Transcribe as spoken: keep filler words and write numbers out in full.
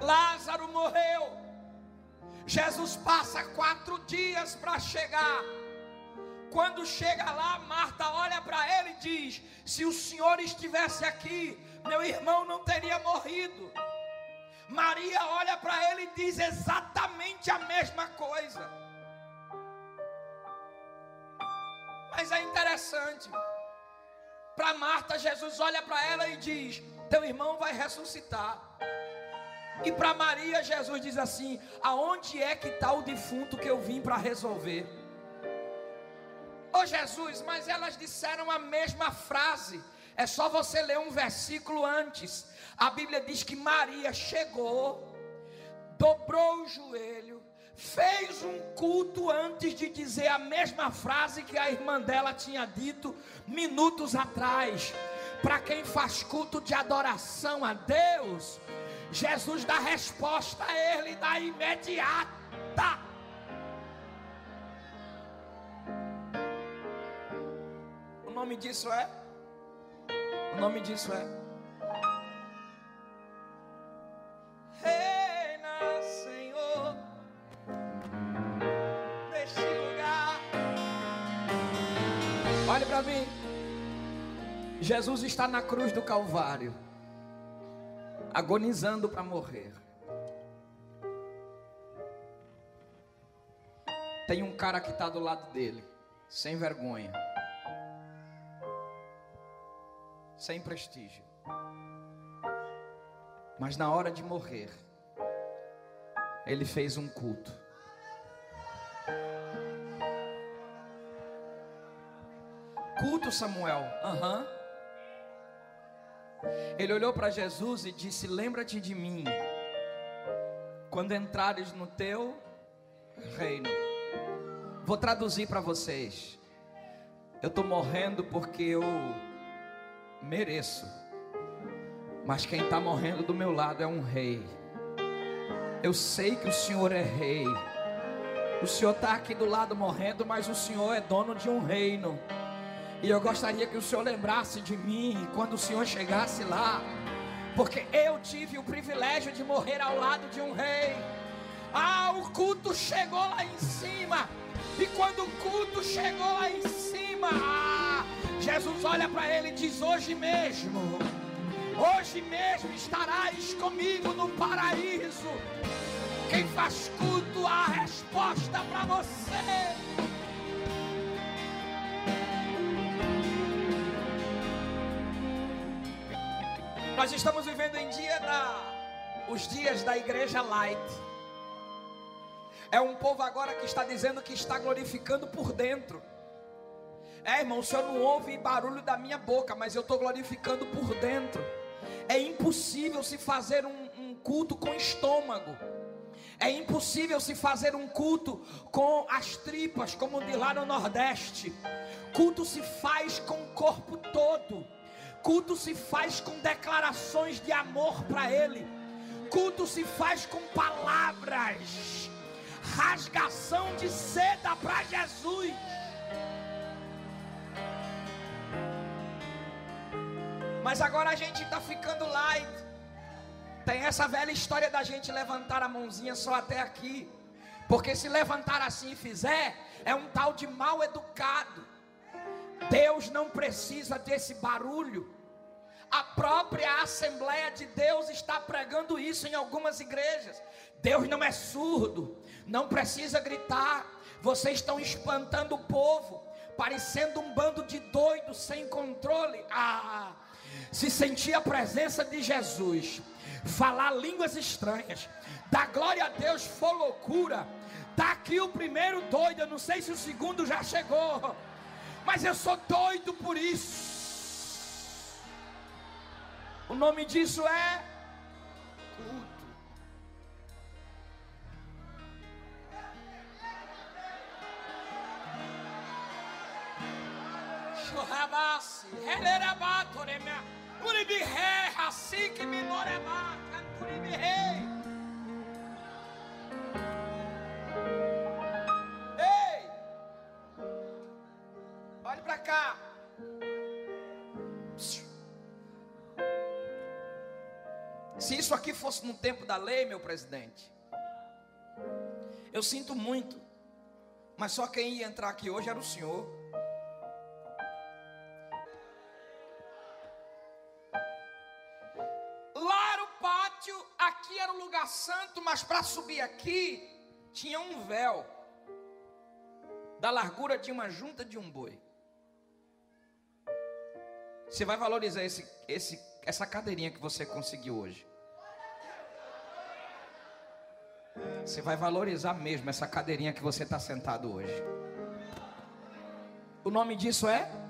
Lázaro morreu. Jesus passa quatro dias para chegar. Quando chega lá, Marta olha para ele e diz: se o Senhor estivesse aqui, meu irmão não teria morrido. Maria olha para ele e diz exatamente a mesma coisa. Mas é interessante. Para Marta, Jesus olha para ela e diz: teu irmão vai ressuscitar. E para Maria, Jesus diz assim: aonde é que está o defunto que eu vim para resolver? Ô Jesus, mas elas disseram a mesma frase. É só você ler um versículo antes. A Bíblia diz que Maria chegou, dobrou o joelho, fez um culto antes de dizer a mesma frase que a irmã dela tinha dito minutos atrás. Para quem faz culto de adoração a Deus, Jesus dá resposta a ele da imediata. O nome disso é? O nome disso é? Reina, Senhor, neste lugar. Olhe para mim. Jesus está na cruz do Calvário, agonizando para morrer. Tem um cara que está do lado dele, sem vergonha, sem prestígio, mas na hora de morrer, ele fez um culto. Culto, Samuel. Aham. Uhum. Ele olhou para Jesus e disse: lembra-te de mim quando entrares no teu reino. Vou traduzir para vocês. Eu estou morrendo porque eu mereço, mas quem está morrendo do meu lado é um rei. Eu sei que o Senhor é rei. O Senhor está aqui do lado morrendo, mas o Senhor é dono de um reino. E eu gostaria que o Senhor lembrasse de mim quando o Senhor chegasse lá, porque eu tive o privilégio de morrer ao lado de um rei. Ah, o culto chegou lá em cima. E quando o culto chegou lá em cima, ah, Jesus olha para ele e diz: hoje mesmo, hoje mesmo estarás comigo no paraíso. Quem faz culto, há resposta para você. Nós estamos vivendo em dia da, os dias da igreja light. É um povo agora que está dizendo que está glorificando por dentro. É, irmão, o senhor não ouve barulho da minha boca, mas eu estou glorificando por dentro. É impossível se fazer um, um culto com estômago. É impossível se fazer um culto com as tripas, como de lá no Nordeste. Culto se faz com o corpo todo. Culto se faz com declarações de amor para Ele. Culto se faz com palavras, rasgação de seda para Jesus. Mas agora a gente está ficando light. Tem essa velha história da gente levantar a mãozinha só até aqui, porque se levantar assim e fizer, é um tal de mal educado. Deus não precisa desse barulho. A própria Assembleia de Deus está pregando isso em algumas igrejas. Deus não é surdo, não precisa gritar. Vocês estão espantando o povo, parecendo um bando de doidos sem controle. Ah, se sentir a presença de Jesus, falar línguas estranhas, dar glória a Deus for loucura. Está aqui o primeiro doido, eu não sei se o segundo já chegou, mas eu sou doido por isso. O nome disso é culto. Chorabassi, relerabatoremia, uribirre, assim que me norema, canturibirre. Ei, olhe para cá. Se isso aqui fosse no tempo da lei, meu presidente, eu sinto muito, mas só quem ia entrar aqui hoje era o senhor. Lá era o pátio, aqui era o lugar santo, mas para subir aqui tinha um véu da largura de uma junta de um boi. Você vai valorizar esse, esse, essa cadeirinha que você conseguiu hoje. Você vai valorizar mesmo essa cadeirinha que você está sentado hoje. O nome disso é